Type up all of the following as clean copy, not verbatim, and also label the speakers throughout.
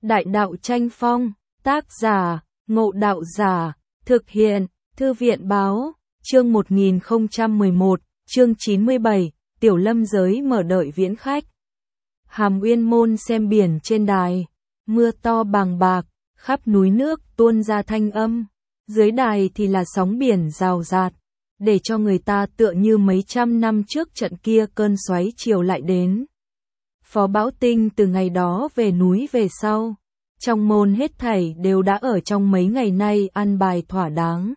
Speaker 1: Đại đạo tranh phong, tác giả, Ngộ Đạo Giả, thực hiện, Thư viện báo, chương 1011, chương 97, Tiểu Lâm giới mở đợi viễn khách. Hàm Uyên Môn xem biển trên đài, mưa to bàng bạc, khắp núi nước tuôn ra thanh âm, dưới đài thì là sóng biển rào rạt, để cho người ta tựa như mấy trăm năm trước trận kia cơn xoáy chiều lại đến. Phó Bảo Tinh từ ngày đó về núi về sau, trong môn hết thảy đều đã ở trong mấy ngày nay an bài thỏa đáng.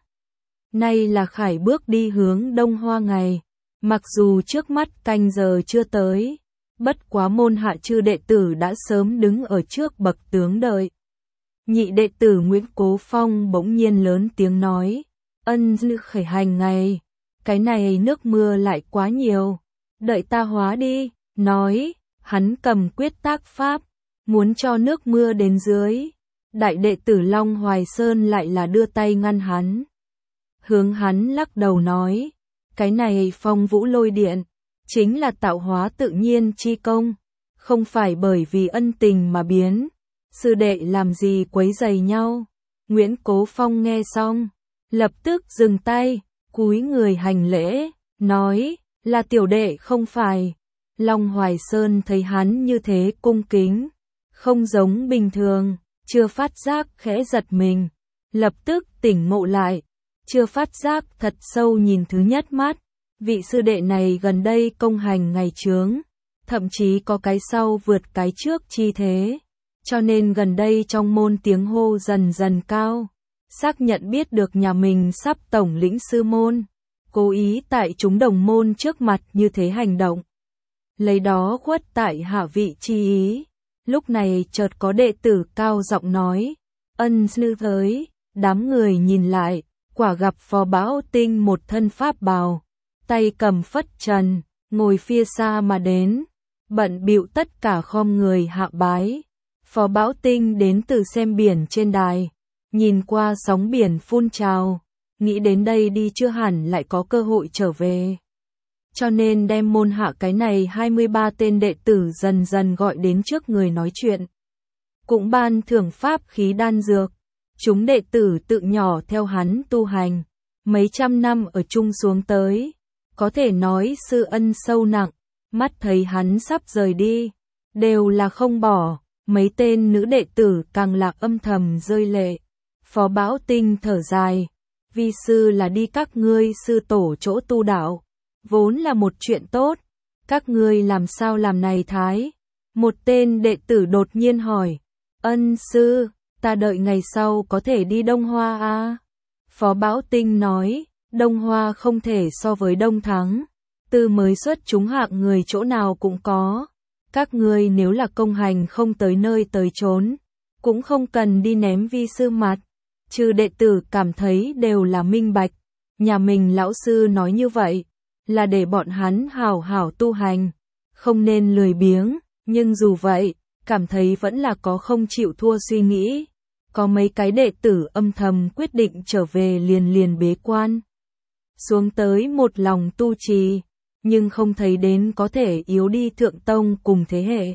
Speaker 1: Nay là khải bước đi hướng Đông Hoa ngày, mặc dù trước mắt canh giờ chưa tới, bất quá môn hạ chư đệ tử đã sớm đứng ở trước bậc tướng đợi. Nhị đệ tử Nguyễn Cố Phong bỗng nhiên lớn tiếng nói, ân dư khởi hành ngày, cái này nước mưa lại quá nhiều, đợi ta hóa đi, nói, hắn cầm quyết tác pháp, muốn cho nước mưa đến dưới. Đại đệ tử Long Hoài Sơn lại là đưa tay ngăn hắn. Hướng hắn lắc đầu nói, cái này phong vũ lôi điện, chính là tạo hóa tự nhiên chi công, không phải bởi vì ân tình mà biến, sư đệ làm gì quấy rầy nhau. Nguyễn Cố Phong nghe xong, lập tức dừng tay, cúi người hành lễ, nói, là tiểu đệ không phải. Long Hoài Sơn thấy hắn như thế cung kính, không giống bình thường, chưa phát giác khẽ giật mình, lập tức tỉnh ngộ lại, chưa phát giác thật sâu nhìn thứ nhất mắt, vị sư đệ này gần đây công hành ngày chướng, thậm chí có cái sau vượt cái trước chi thế, cho nên gần đây trong môn tiếng hô dần dần cao, xác nhận biết được nhà mình sắp tổng lĩnh sư môn, cố ý tại chúng đồng môn trước mặt như thế hành động. Lấy đó khuất tại hạ vị chi ý. Lúc này chợt có đệ tử cao giọng nói, ân sư tới, đám người nhìn lại, quả gặp Phó Bảo Tinh một thân pháp bào, tay cầm phất trần, ngồi phía xa mà đến, bận bịu tất cả khom người hạ bái. Phó Bảo Tinh đến từ xem biển trên đài, nhìn qua sóng biển phun trào, nghĩ đến đây đi chưa hẳn lại có cơ hội trở về. Cho nên đem môn hạ cái này 23 tên đệ tử dần dần gọi đến trước người nói chuyện. Cũng ban thưởng pháp khí đan dược. Chúng đệ tử tự nhỏ theo hắn tu hành. Mấy trăm năm ở chung xuống tới. Có thể nói sư ân sâu nặng. Mắt thấy hắn sắp rời đi. Đều là không bỏ. Mấy tên nữ đệ tử càng là âm thầm rơi lệ. Phó Bảo Tinh thở dài. Vi sư là đi các ngươi sư tổ chỗ tu đạo. Vốn là một chuyện tốt, các ngươi làm sao làm này thái? Một tên đệ tử đột nhiên hỏi, ân sư, ta đợi ngày sau có thể đi Đông Hoa à? Phó Bảo Tinh nói, Đông Hoa không thể so với Đông Thắng, từ mới xuất chúng hạng người chỗ nào cũng có. Các ngươi nếu là công hành không tới nơi tới chốn, cũng không cần đi ném vi sư mặt. Trừ đệ tử cảm thấy đều là minh bạch, nhà mình lão sư nói như vậy. Là để bọn hắn hảo hảo tu hành, không nên lười biếng, nhưng dù vậy, cảm thấy vẫn là có không chịu thua suy nghĩ. Có mấy cái đệ tử âm thầm quyết định trở về liền bế quan. Xuống tới một lòng tu trì, nhưng không thấy đến có thể yếu đi thượng tông cùng thế hệ.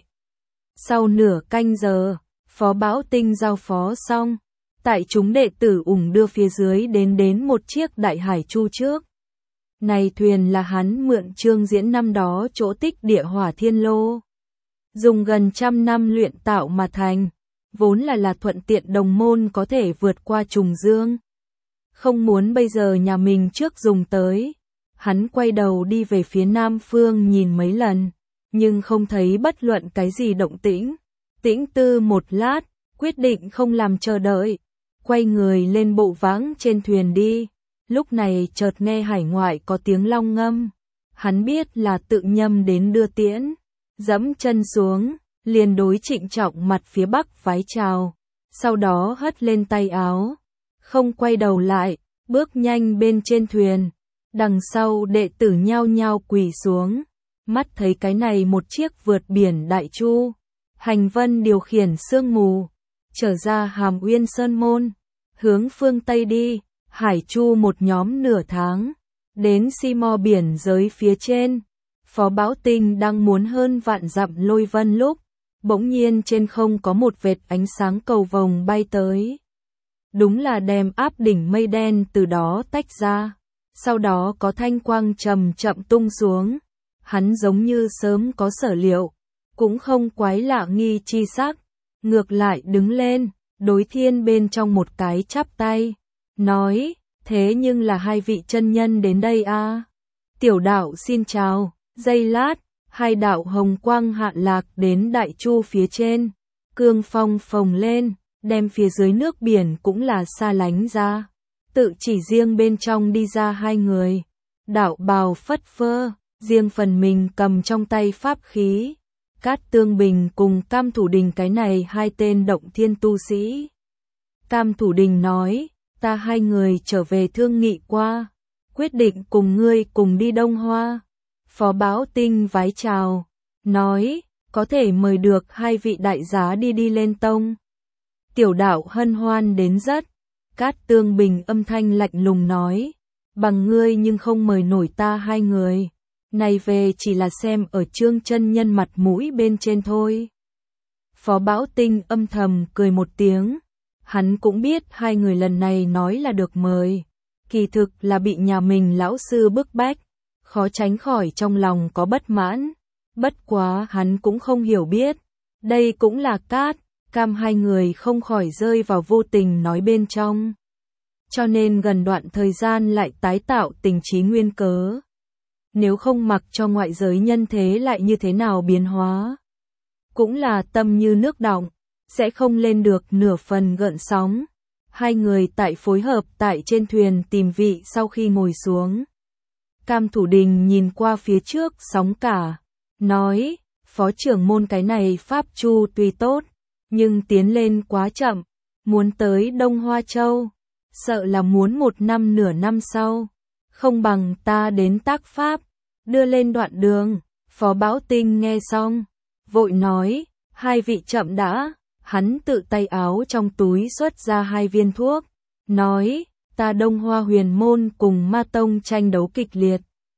Speaker 1: Sau nửa canh giờ, Phó Bảo Tinh giao phó xong, tại chúng đệ tử ủng đưa phía dưới đến một chiếc đại hải chu trước. Này thuyền là hắn mượn Trương Diễn năm đó chỗ tích địa hỏa thiên lô. Dùng gần 100 năm luyện tạo mà thành, vốn là thuận tiện đồng môn có thể vượt qua trùng dương. Không muốn bây giờ nhà mình trước dùng tới. Hắn quay đầu đi về phía nam phương nhìn mấy lần, nhưng không thấy bất luận cái gì động tĩnh. Tĩnh tư một lát, quyết định không làm chờ đợi. Quay người lên bộ vãng trên thuyền đi. Lúc này chợt nghe hải ngoại có tiếng long ngâm, hắn biết là tự nhâm đến đưa tiễn, dẫm chân xuống, liền đối trịnh trọng mặt phía bắc vái chào, sau đó hất lên tay áo, không quay đầu lại, bước nhanh bên trên thuyền, đằng sau đệ tử nhao nhao quỳ xuống, mắt thấy cái này một chiếc vượt biển đại chu, hành vân điều khiển sương mù, trở ra Hàm Uyên Sơn môn, hướng phương Tây đi. Hải chu một nhóm nửa tháng, đến si mò biển giới phía trên, Phó Bảo Tinh đang muốn hơn vạn dặm lôi vân lúc, bỗng nhiên trên không có một vệt ánh sáng cầu vồng bay tới. Đúng là đem áp đỉnh mây đen từ đó tách ra, sau đó có thanh quang chậm chậm tung xuống. Hắn giống như sớm có sở liệu, cũng không quái lạ nghi chi sắc, ngược lại đứng lên, đối thiên bên trong một cái chắp tay, nói, thế nhưng là hai vị chân nhân đến đây à? Tiểu đạo xin chào. Giây lát, hai đạo hồng quang hạ lạc đến đại chu phía trên, cương phong phồng lên, đem phía dưới nước biển cũng là xa lánh ra. Tự chỉ riêng bên trong đi ra hai người, đạo bào phất phơ, riêng phần mình cầm trong tay pháp khí. Cát Tương Bình cùng Cam Thủ Đình, cái này hai tên động thiên tu sĩ. Cam Thủ Đình nói, ta hai người trở về thương nghị qua, quyết định cùng ngươi cùng đi Đông Hoa. Phó Bảo Tinh vái chào, nói, có thể mời được hai vị đại giá đi lên tông. Tiểu đạo hân hoan đến rất. Cát Tương Bình âm thanh lạnh lùng nói, bằng ngươi nhưng không mời nổi ta hai người, này về chỉ là xem ở Trương chân nhân mặt mũi bên trên thôi. Phó Bảo Tinh âm thầm cười một tiếng, hắn cũng biết hai người lần này nói là được mời, kỳ thực là bị nhà mình lão sư bức bách, khó tránh khỏi trong lòng có bất mãn, bất quá hắn cũng không hiểu biết, đây cũng là Cát, Cam hai người không khỏi rơi vào vô tình nói bên trong. Cho nên gần đoạn thời gian lại tái tạo tình trí nguyên cớ. Nếu không mặc cho ngoại giới nhân thế lại như thế nào biến hóa, cũng là tâm như nước đọng, sẽ không lên được nửa phần gợn sóng. Hai người tại phối hợp tại trên thuyền tìm vị sau khi ngồi xuống. Cam Thủ Đình nhìn qua phía trước sóng cả, nói, phó trưởng môn cái này pháp chu tuy tốt, nhưng tiến lên quá chậm, muốn tới Đông Hoa Châu, sợ là muốn một năm nửa năm sau, không bằng ta đến tác pháp, đưa lên đoạn đường. Phó Bảo Tinh nghe xong, vội nói, hai vị chậm đã, hắn tự tay áo trong túi xuất ra hai viên thuốc, nói, ta Đông Hoa Huyền Môn cùng Ma Tông tranh đấu kịch liệt.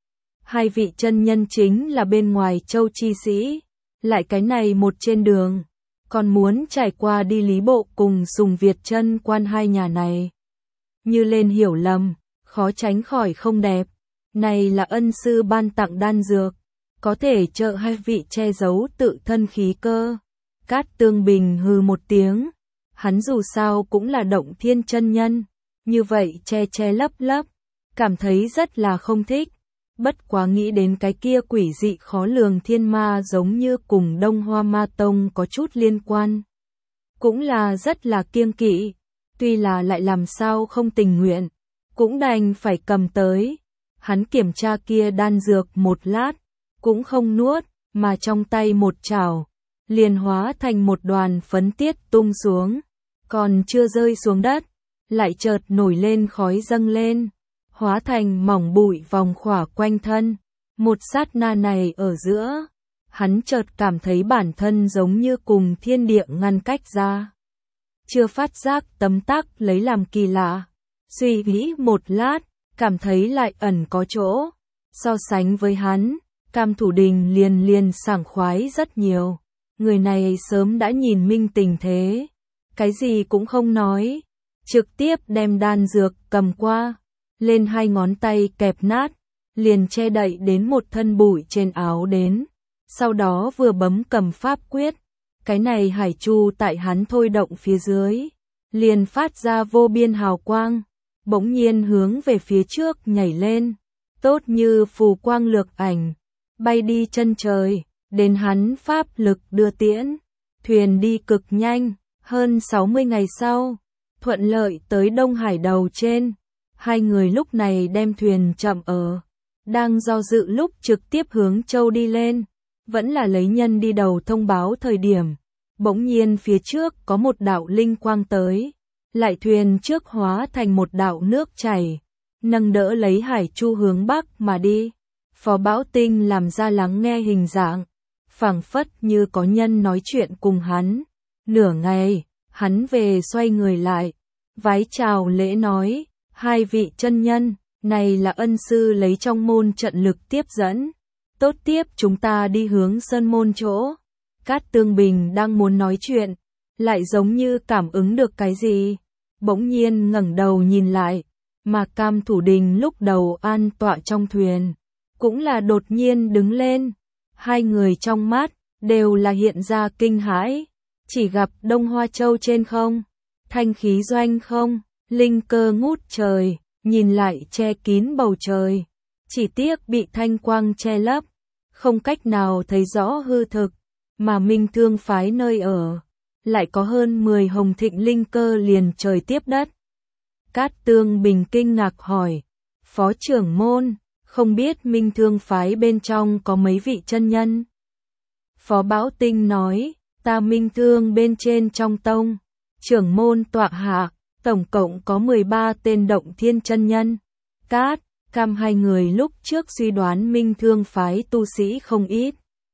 Speaker 1: Hai vị chân nhân chính là bên ngoài châu chi sĩ, lại cái này một trên đường, còn muốn trải qua đi Lý Bộ cùng Sùng Việt chân quan hai nhà này. Như lên hiểu lầm, khó tránh khỏi không đẹp. Này là ân sư ban tặng đan dược, có thể trợ hai vị che giấu tự thân khí cơ. Cát Tương Bình hừ một tiếng, hắn dù sao cũng là động thiên chân nhân, như vậy che lấp lấp, cảm thấy rất là không thích. Bất quá nghĩ đến cái kia quỷ dị khó lường thiên ma giống như cùng Đông Hoa Ma Tông có chút liên quan, cũng là rất là kiêng kỵ, tuy là lại làm sao không tình nguyện, cũng đành phải cầm tới. Hắn kiểm tra kia đan dược một lát, cũng không nuốt, mà trong tay một chảo, liền hóa thành một đoàn phấn tiết tung xuống, còn chưa rơi xuống đất, lại chợt nổi lên khói dâng lên, hóa thành mỏng bụi vòng khỏa quanh thân. Một sát na này ở giữa, hắn chợt cảm thấy bản thân giống như cùng thiên địa ngăn cách ra. Chưa phát giác tấm tắc lấy làm kỳ lạ, suy nghĩ một lát, cảm thấy lại ẩn có chỗ. So sánh với hắn, Cam Thủ Đình liền sảng khoái rất nhiều. Người này sớm đã nhìn minh tình thế, cái gì cũng không nói, trực tiếp đem đan dược cầm qua, lên hai ngón tay kẹp nát, liền che đậy đến một thân bụi trên áo đến. Sau đó vừa bấm cầm pháp quyết, cái này hải chu tại hắn thôi động phía dưới, liền phát ra vô biên hào quang, bỗng nhiên hướng về phía trước nhảy lên, tốt như phù quang lược ảnh, bay đi chân trời, đến hắn pháp lực đưa tiễn, thuyền đi cực nhanh, hơn 60 ngày sau, thuận lợi tới Đông Hải đầu trên. Hai người lúc này đem thuyền chậm ở, đang do dự lúc trực tiếp hướng châu đi lên, vẫn là lấy nhân đi đầu thông báo thời điểm, bỗng nhiên phía trước có một đạo linh quang tới, lại thuyền trước hóa thành một đạo nước chảy, nâng đỡ lấy hải chu hướng bắc mà đi. Phó Bảo Tinh làm ra lắng nghe hình dạng, phảng phất như có nhân nói chuyện cùng hắn. Nửa ngày, hắn về xoay người lại, vái chào lễ nói, hai vị chân nhân, này là ân sư lấy trong môn trận lực tiếp dẫn, tốt tiếp chúng ta đi hướng sơn môn chỗ. Cát Tương Bình đang muốn nói chuyện, lại giống như cảm ứng được cái gì, bỗng nhiên ngẩng đầu nhìn lại, mà Cam Thủ Đình lúc đầu an tọa trong thuyền, cũng là đột nhiên đứng lên, hai người trong mắt đều là hiện ra kinh hãi, chỉ gặp Đông Hoa Châu trên không, thanh khí doanh không, linh cơ ngút trời, nhìn lại che kín bầu trời, chỉ tiếc bị thanh quang che lấp, không cách nào thấy rõ hư thực, mà Minh Thương phái nơi ở, lại có hơn 10 hồng thịnh linh cơ liền trời tiếp đất. Cát Tương Bình kinh ngạc hỏi, Phó trưởng môn, không biết Minh Thương phái bên trong có mấy vị chân nhân? Phó Bảo Tinh nói, ta Minh Thương bên trên trong tông, trưởng môn tọa hạ, tổng cộng có 13 tên động thiên chân nhân. Cát, Cam hai người lúc trước suy đoán Minh Thương phái tu sĩ không ít,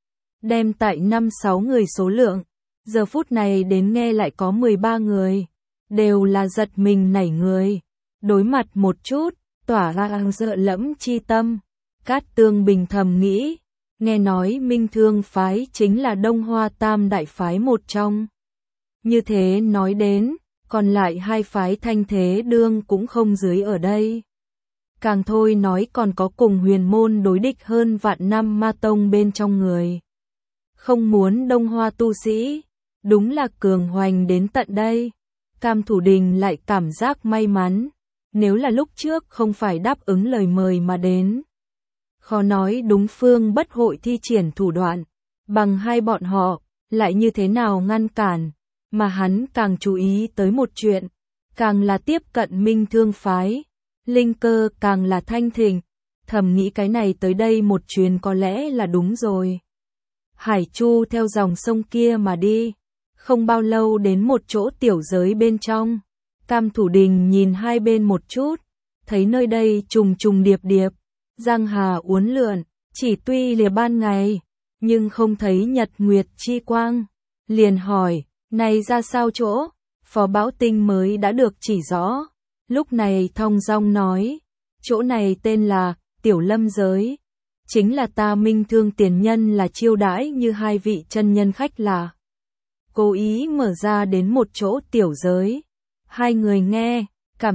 Speaker 1: đem tại 5-6 người số lượng, giờ phút này đến nghe lại có 13 người, đều là giật mình nảy người, đối mặt một chút, tỏa ra sợ lẫm chi tâm. Cát Tương Bình thầm nghĩ, nghe nói Minh Thương phái chính là Đông Hoa Tam đại phái một trong. Như thế nói đến, còn lại hai phái Thanh Thế Đương cũng không dưới ở đây. Càng thôi nói còn có cùng huyền môn đối địch hơn vạn năm ma tông bên trong người. Không muốn Đông Hoa tu sĩ, đúng là cường hoành đến tận đây. Cam Thủ Đình lại cảm giác may mắn, nếu là lúc trước không phải đáp ứng lời mời mà đến. Khó nói đúng phương bất hội thi triển thủ đoạn, bằng hai bọn họ, lại như thế nào ngăn cản, mà hắn càng chú ý tới một chuyện, càng là tiếp cận Minh Thương phái, linh cơ càng là thanh thịnh, thầm nghĩ cái này tới đây một chuyến có lẽ là đúng rồi. Hải Chu theo dòng sông kia mà đi, không bao lâu đến một chỗ tiểu giới bên trong, Cam Thủ Đình nhìn hai bên một chút, thấy nơi đây trùng trùng điệp điệp, giang hà uốn lượn, chỉ tuy lìa ban ngày, nhưng không thấy nhật nguyệt chi quang, liền hỏi, này ra sao chỗ? Phó Bảo Tinh mới đã được chỉ rõ, lúc này thong dong nói, chỗ này tên là Tiểu Lâm Giới, chính là ta Minh Thương tiền nhân là chiêu đãi như hai vị chân nhân khách là. Cố ý mở ra đến một chỗ tiểu giới, hai người nghe,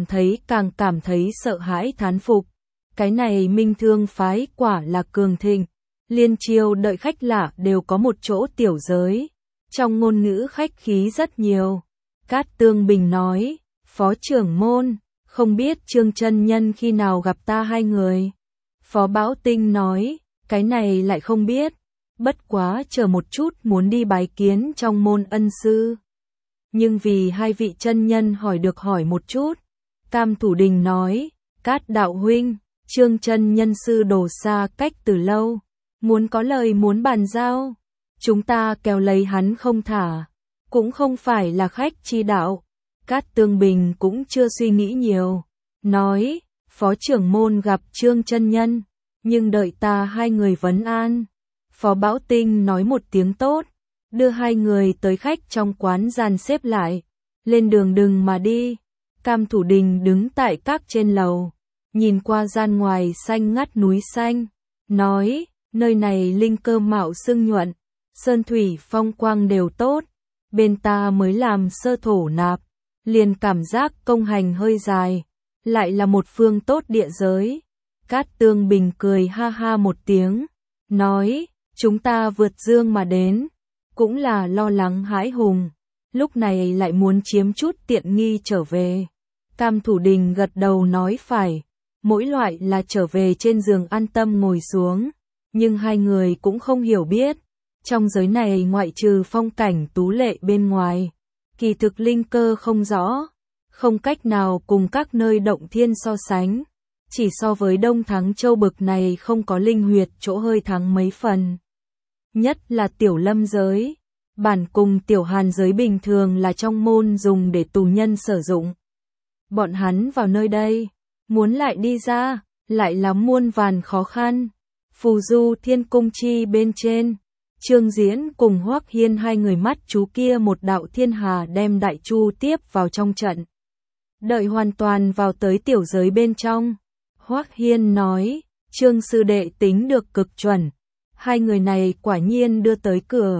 Speaker 1: càng cảm thấy sợ hãi thán phục, cái này Minh Thương phái quả là cường thịnh, liên chiêu đợi khách lạ đều có một chỗ tiểu giới, trong ngôn ngữ khách khí rất nhiều. Cát Tương Bình nói, Phó trưởng môn, không biết Trương chân nhân khi nào gặp ta hai người. Phó Bảo Tinh nói, cái này lại không biết, bất quá chờ một chút muốn đi bái kiến trong môn ân sư. Nhưng vì hai vị chân nhân hỏi được hỏi một chút, Cam Thủ Đình nói, Cát đạo huynh, Trương chân nhân sư đồ xa cách từ lâu, muốn có lời muốn bàn giao, chúng ta kéo lấy hắn không thả, cũng không phải là khách chi đạo. Cát Tương Bình cũng chưa suy nghĩ nhiều, nói, Phó trưởng môn gặp Trương chân nhân, nhưng đợi ta hai người vấn an. Phó Bảo Tinh nói một tiếng tốt, đưa hai người tới khách trong quán dàn xếp lại, lên đường đừng mà đi. Cam Thủ Đình đứng tại các trên lầu, nhìn qua gian ngoài xanh ngắt núi xanh, nói, nơi này linh cơ mạo sương nhuận, sơn thủy phong quang đều tốt, bên ta mới làm sơ thổ nạp, liền cảm giác công hành hơi dài, lại là một phương tốt địa giới. Cát Tương Bình cười ha ha một tiếng, nói, chúng ta vượt dương mà đến, cũng là lo lắng hãi hùng, lúc này lại muốn chiếm chút tiện nghi trở về. Cam Thủ Đình gật đầu nói phải, mỗi loại là trở về trên giường an tâm ngồi xuống, nhưng hai người cũng không hiểu biết, trong giới này ngoại trừ phong cảnh tú lệ bên ngoài, kỳ thực linh cơ không rõ, không cách nào cùng các nơi động thiên so sánh, chỉ so với Đông Thắng Châu bực này không có linh huyệt chỗ hơi thắng mấy phần. Nhất là Tiểu Lâm giới, bản cùng Tiểu Hàn giới bình thường là trong môn dùng để tù nhân sử dụng. Bọn hắn vào nơi đây, muốn lại đi ra, lại là muôn vàn khó khăn. Phù Du Thiên Cung chi bên trên, Trương Diễn cùng Hoắc Hiên hai người mắt chú kia một đạo thiên hà đem Đại Chu tiếp vào trong trận. Đợi hoàn toàn vào tới tiểu giới bên trong, Hoắc Hiên nói, Trương sư đệ tính được cực chuẩn, hai người này quả nhiên đưa tới cửa,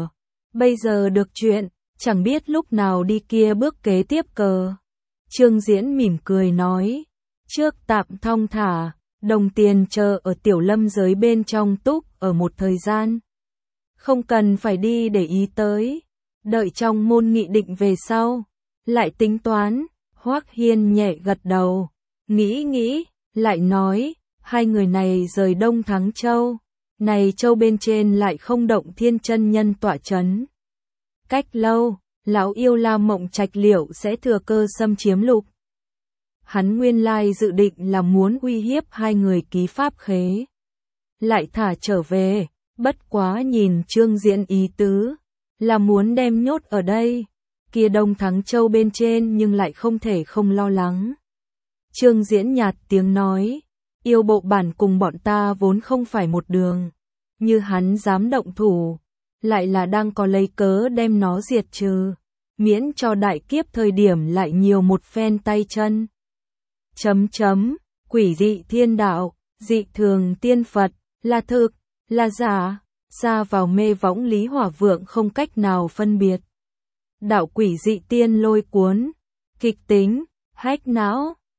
Speaker 1: Bây giờ được chuyện, chẳng biết lúc nào đi kia bước kế tiếp cờ. Trương Diễn mỉm cười nói, trước tạm thong thả, đồng tiền chờ ở Tiểu Lâm giới bên trong túc ở một thời gian. Không cần phải đi để ý tới, đợi trong môn nghị định về sau, lại tính toán. Hoắc Hiên nhẹ gật đầu, nghĩ, lại nói, hai người này rời Đông Thắng Châu, này châu bên trên lại không động Thiên chân nhân tọa chấn. Cách lâu, lão yêu La Mộng Trạch liệu sẽ thừa cơ xâm chiếm lục. Hắn nguyên lai dự định là muốn uy hiếp hai người ký pháp khế, lại thả trở về, bất quá nhìn Trương Diễn ý tứ, là muốn đem nhốt ở đây, kia Đông Thắng Châu bên trên nhưng lại không thể không lo lắng. Trương Diễn nhạt tiếng nói, yêu bộ bản cùng bọn ta vốn không phải một đường, như hắn dám động thủ, lại là đang có lấy cớ đem nó diệt trừ, miễn cho đại kiếp thời điểm lại nhiều một phen tay chân. Quỷ dị thiên đạo, dị thường tiên Phật, là thực, là giả, xa vào mê võng Lý Hỏa Vượng không cách nào phân biệt. Đạo quỷ dị tiên lôi cuốn, kịch tính, hách não,